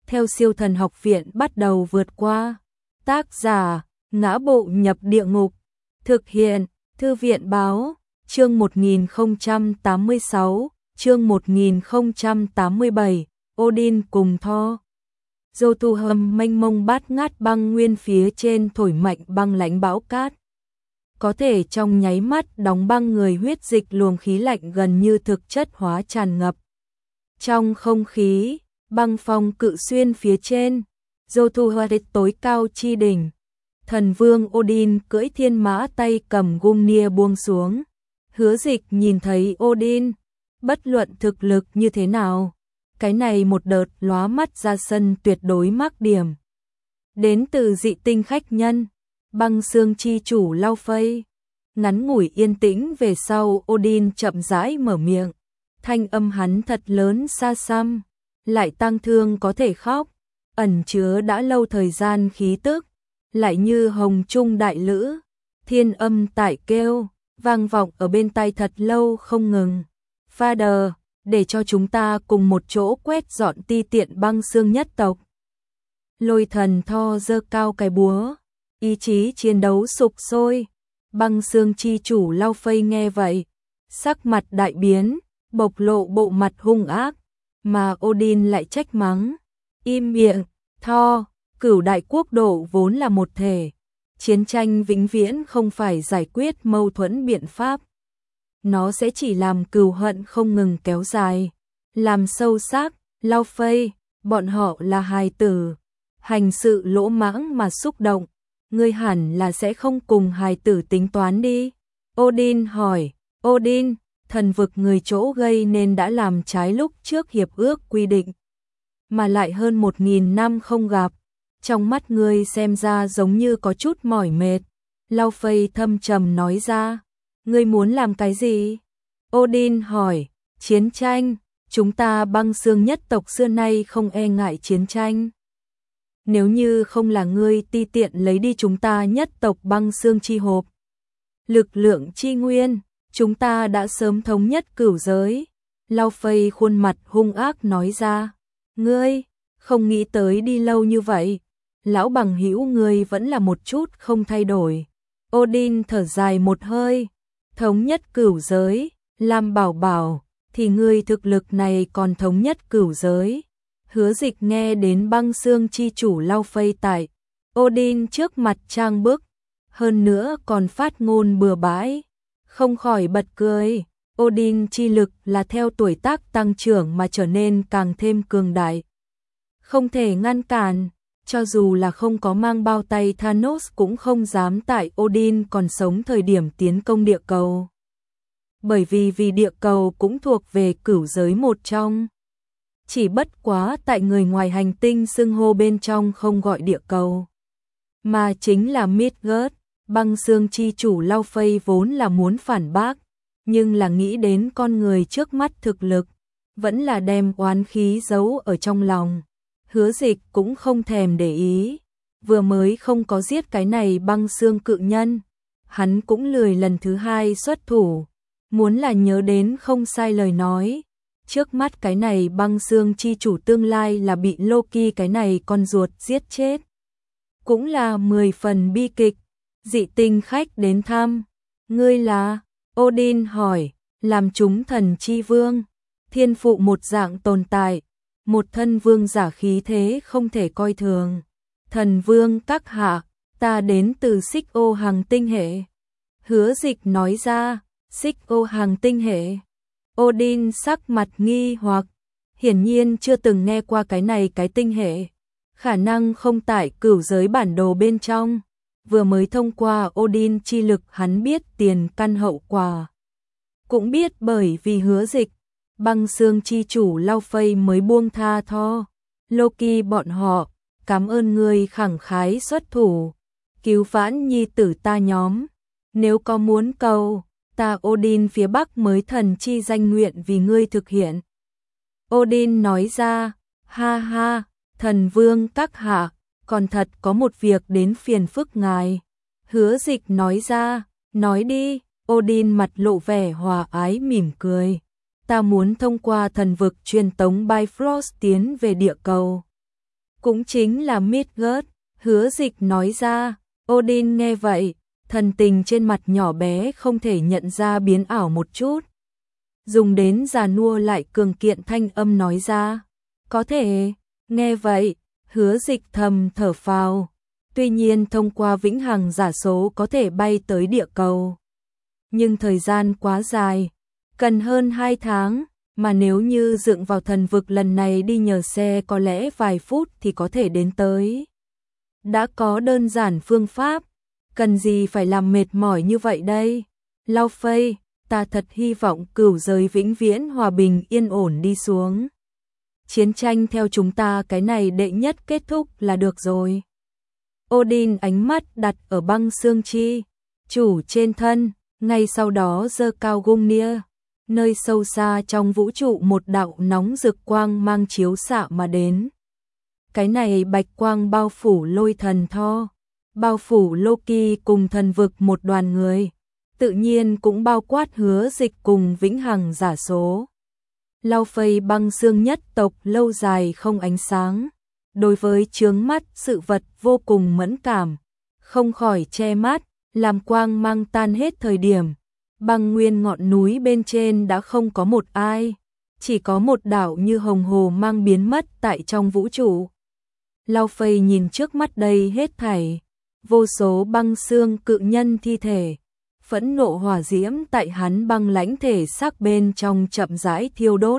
theo siêu thần học viện bắt đầu vượt qua. Tác giả, Ngã Bộ Nhập Địa Ngục. Thực hiện, Thư viện Báo, chương 1086, chương 1087, Odin cùng Thor. Jotunheim mênh mông bát ngát băng nguyên phía trên thổi mạnh băng lãnh bão cát. Có thể trong nháy mắt đóng băng người, huyết dịch luồng khí lạnh gần như thực chất hóa tràn ngập. Trong không khí, băng phong cự xuyên phía trên, Jotunheim tối cao chi đỉnh. Thần vương Odin cưỡi thiên mã tay cầm Gungnir buông xuống. Hứa Dịch nhìn thấy Odin, bất luận thực lực như thế nào, cái này một đợt lóa mắt ra sân tuyệt đối mắc điểm. Đến từ dị tinh khách nhân, băng xương chi chủ Lao Phây. Ngắn ngủi yên tĩnh về sau, Odin chậm rãi mở miệng. Thanh âm hắn thật lớn xa xăm, lại tang thương có thể khóc, ẩn chứa đã lâu thời gian khí tức, lại như hồng trung đại lữ, thiên âm tại kêu, vang vọng ở bên tai thật lâu không ngừng. Father, để cho chúng ta cùng một chỗ quét dọn ti tiện băng xương nhất tộc. Lôi thần Thor giơ cao cái búa, ý chí chiến đấu sục sôi. Băng xương chi chủ Lao Phây nghe vậy, sắc mặt đại biến, bộc lộ bộ mặt hung ác, mà Odin lại trách mắng. Im miệng, Thor, cửu đại quốc độ vốn là một thể. Chiến tranh vĩnh viễn không phải giải quyết mâu thuẫn biện pháp. Nó sẽ chỉ làm cừu hận không ngừng kéo dài, làm sâu sắc. Lao Phây, bọn họ là hài tử, hành sự lỗ mãng mà xúc động. Ngươi hẳn là sẽ không cùng hài tử tính toán đi. Odin hỏi. Odin, thần vực người chỗ gây nên đã làm trái lúc trước hiệp ước quy định, mà lại hơn 1000 năm không gặp. Trong mắt ngươi xem ra giống như có chút mỏi mệt. Lao Phây thâm trầm nói ra. Ngươi muốn làm cái gì? Odin hỏi. Chiến tranh. Chúng ta băng xương nhất tộc xưa nay không e ngại chiến tranh. Nếu như không là ngươi ti tiện lấy đi chúng ta nhất tộc băng xương chi hộp, lực lượng chi nguyên, chúng ta đã sớm thống nhất cửu giới. Lao Phây khuôn mặt hung ác nói ra. Ngươi, không nghĩ tới đi lâu như vậy, lão bằng hữu ngươi vẫn là một chút không thay đổi. Odin thở dài một hơi. Thống nhất cửu giới, làm bảo bảo, thì ngươi thực lực này còn thống nhất cửu giới. Hứa Dịch nghe đến băng xương chi chủ Lao Phây tại Odin trước mặt trang bức, hơn nữa còn phát ngôn bừa bãi, không khỏi bật cười. Odin chi lực là theo tuổi tác tăng trưởng mà trở nên càng thêm cường đại, không thể ngăn cản. Cho dù là không có mang bao tay, Thanos cũng không dám tại Odin còn sống thời điểm tiến công địa cầu. Bởi vì địa cầu cũng thuộc về cửu giới một trong. Chỉ bất quá tại người ngoài hành tinh xưng hô bên trong không gọi địa cầu, mà chính là Midgard. Băng xương chi chủ Lao Phây vốn là muốn phản bác, nhưng là nghĩ đến con người trước mắt thực lực, vẫn là đem oán khí giấu ở trong lòng. Hứa Dịch cũng không thèm để ý, vừa mới không có giết cái này băng xương cự nhân, hắn cũng lười lần thứ hai xuất thủ. Muốn là nhớ đến không sai lời nói, trước mắt cái này băng xương chi chủ tương lai là bị Loki cái này con ruột giết chết, cũng là 10 phần bi kịch. Dị tinh khách đến thăm. Ngươi là? Odin hỏi. Làm chúng thần chi vương, thiên phụ một dạng tồn tại, một thân vương giả khí thế không thể coi thường. Thần vương các hạ, ta đến từ Xích Ô Hàng tinh hệ. Hứa Dịch nói ra. Xích Ô Hàng tinh hệ. Odin sắc mặt nghi hoặc, hiển nhiên chưa từng nghe qua cái này cái tinh hệ, khả năng không tại cửu giới bản đồ bên trong. Vừa mới thông qua Odin chi lực hắn biết tiền căn hậu quả, cũng biết bởi vì Hứa Dịch, băng xương chi chủ Lao Phây mới buông tha Thor, Loki bọn họ. Cảm ơn ngươi khẳng khái xuất thủ, cứu vãn nhi tử ta nhóm. Nếu có muốn cầu, ta Odin phía Bắc mới thần chi danh nguyện vì ngươi thực hiện. Odin nói ra. Ha ha, thần vương các hạ, còn thật có một việc đến phiền phức ngài. Hứa Dịch nói ra. Nói đi. Odin mặt lộ vẻ hòa ái mỉm cười. Ta muốn thông qua thần vực truyền tống Bifrost tiến về địa cầu. cũng chính là Midgard, Hứa Dịch nói ra. Odin nghe vậy, thần tình trên mặt nhỏ bé không thể nhận ra biến ảo một chút. Dùng đến già nua lại cường kiện thanh âm nói ra. Có thể, nghe vậy, Hứa Dịch thầm thở phào. Tuy nhiên thông qua vĩnh hằng giả số có thể bay tới địa cầu. Nhưng thời gian quá dài, cần hơn 2 tháng, mà nếu như dựng vào thần vực lần này đi nhờ xe có lẽ vài phút thì có thể đến tới. Đã có đơn giản phương pháp, cần gì phải làm mệt mỏi như vậy đây? Lao Phây, ta thật hy vọng cửu giới vĩnh viễn hòa bình yên ổn đi xuống. Chiến tranh theo chúng ta cái này đệ nhất kết thúc là được rồi. Odin ánh mắt đặt ở băng xương chi chủ trên thân, ngay sau đó giơ cao Gungnir, nơi sâu xa trong vũ trụ một đạo nóng rực quang mang chiếu xạ mà đến. Cái này bạch quang bao phủ lôi thần Thor, bao phủ Loki cùng thần vực một đoàn người, tự nhiên cũng bao quát Hứa Dịch cùng vĩnh hằng giả số. Lao Phây băng xương nhất tộc lâu dài không ánh sáng, đối với chướng mắt sự vật vô cùng mẫn cảm, không khỏi che mắt, làm quang mang tan hết thời điểm. Băng nguyên ngọn núi bên trên đã không có một ai, chỉ có một đảo như hồng hồ mang biến mất tại trong vũ trụ. Lao Phây nhìn trước mắt đây hết thảy, vô số băng xương cự nhân thi thể, phẫn nộ hỏa diễm tại hắn băng lãnh thể xác bên trong chậm rãi thiêu đốt.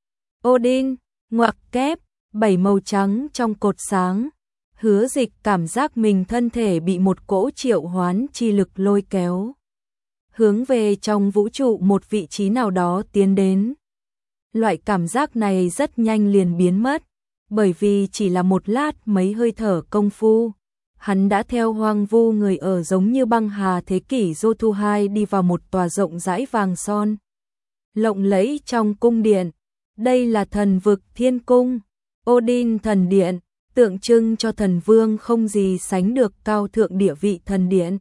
Odin, ngoặc kép, 7 màu trắng trong cột sáng. Hứa Dịch cảm giác mình thân thể bị một cỗ triệu hoán chi lực lôi kéo, hướng về trong vũ trụ một vị trí nào đó tiến đến. Loại cảm giác này rất nhanh liền biến mất, bởi vì chỉ là một lát mấy hơi thở công phu, hắn đã theo hoang vu người ở giống như băng hà thế kỷ Jotunheim 2 đi vào một tòa rộng rãi vàng son, lộng lẫy trong cung điện. Đây là thần vực thiên cung, Odin thần điện, tượng trưng cho thần vương không gì sánh được cao thượng địa vị thần điện.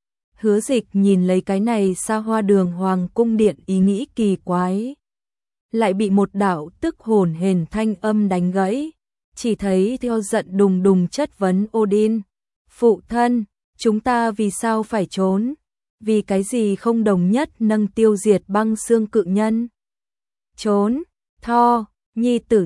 Hứa Dịch nhìn lấy cái này xa hoa đường hoàng cung điện ý nghĩ kỳ quái, lại bị một đạo tức hồn hển thanh âm đánh gãy, chỉ thấy theo giận đùng đùng chất vấn Odin. Phụ thân, chúng ta vì sao phải trốn? Vì cái gì không đồng nhất nâng tiêu diệt băng xương cự nhân? Trốn, Thor, nhi tử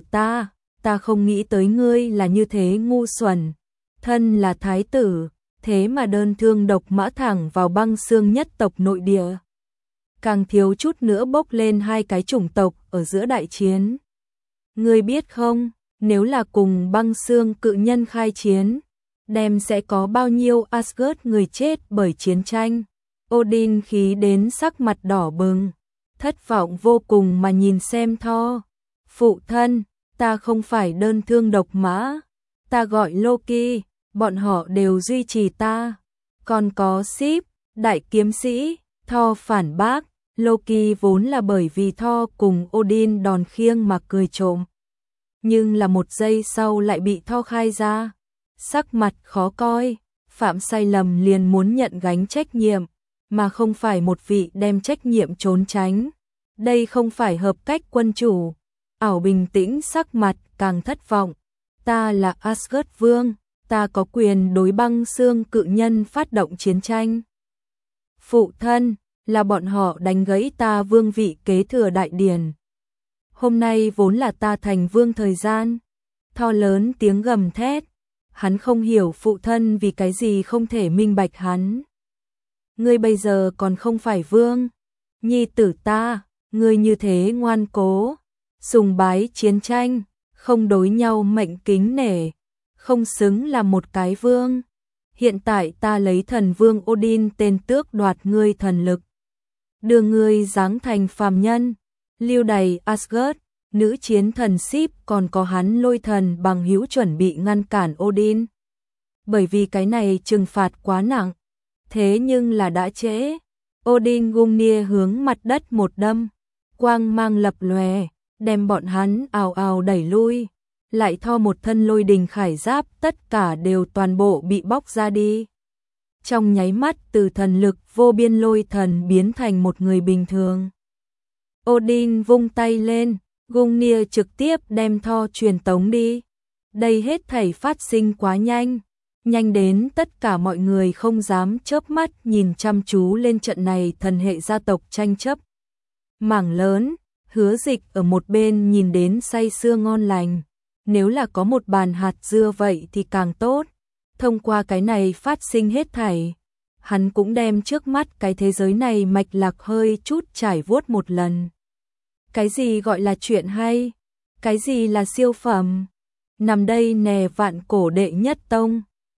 ta không nghĩ tới ngươi là như thế ngu xuẩn. Thân là thái tử, thế mà đơn thương độc mã thẳng vào băng xương nhất tộc nội địa. Càng thiếu chút nữa bốc lên hai cái chủng tộc ở giữa đại chiến. Ngươi biết không, nếu là cùng băng xương cự nhân khai chiến, đem sẽ có bao nhiêu Asgard người chết bởi chiến tranh. Odin khí đến sắc mặt đỏ bừng, thất vọng vô cùng mà nhìn xem Thor. Phụ thân, ta không phải đơn thương độc mã, ta gọi Loki, bọn họ đều duy trì ta. Còn có Sif, đại kiếm sĩ, Thor phản bác. Loki vốn là bởi vì Thor cùng Odin đòn khiêng mà cười trộm, nhưng là một giây sau lại bị Thor khai ra, sắc mặt khó coi, phạm sai lầm liền muốn nhận gánh trách nhiệm, mà không phải một vị đem trách nhiệm trốn tránh. Đây không phải hợp cách quân chủ. Ảo bình tĩnh sắc mặt càng thất vọng. Ta là Asgard Vương, ta có quyền đối băng xương cự nhân phát động chiến tranh. Phụ thân, là bọn họ đánh gãy ta vương vị kế thừa đại điển. Hôm nay vốn là ta thành vương thời gian. Thor lớn tiếng gầm thét. Hắn không hiểu phụ thân vì cái gì không thể minh bạch hắn. Ngươi bây giờ còn không phải vương. Nhi tử ta, ngươi như thế ngoan cố, sùng bái chiến tranh, không đối nhau mệnh kính nể, không xứng là một cái vương. Hiện tại ta lấy thần vương Odin tên tước đoạt ngươi thần lực, đưa ngươi giáng thành phàm nhân, lưu đày Asgard. Nữ chiến thần Sif còn có hắn lôi thần bằng hữu chuẩn bị ngăn cản Odin. Bởi vì cái này trừng phạt quá nặng. Thế nhưng là đã trễ. Odin Gungnir hướng mặt đất một đâm, quang mang lập lòe, đem bọn hắn ào ào đẩy lui. Lại Thor một thân lôi đình khải giáp, tất cả đều toàn bộ bị bóc ra đi. Trong nháy mắt từ thần lực vô biên lôi thần biến thành một người bình thường. Odin vung tay lên, Gungnir trực tiếp đem Thor truyền tống đi. Đây hết thảy phát sinh quá nhanh, nhanh đến tất cả mọi người không dám chớp mắt nhìn chăm chú lên trận này thần hệ gia tộc tranh chấp. Mảng lớn, Hứa Dịch ở một bên nhìn đến say sưa ngon lành, nếu là có một bàn hạt dưa vậy thì càng tốt. Thông qua cái này phát sinh hết thảy, hắn cũng đem trước mắt cái thế giới này mạch lạc hơi chút trải vuốt một lần. Cái gì gọi là chuyện hay? Cái gì là siêu phẩm? Nằm đây nè vạn cổ đệ nhất tông.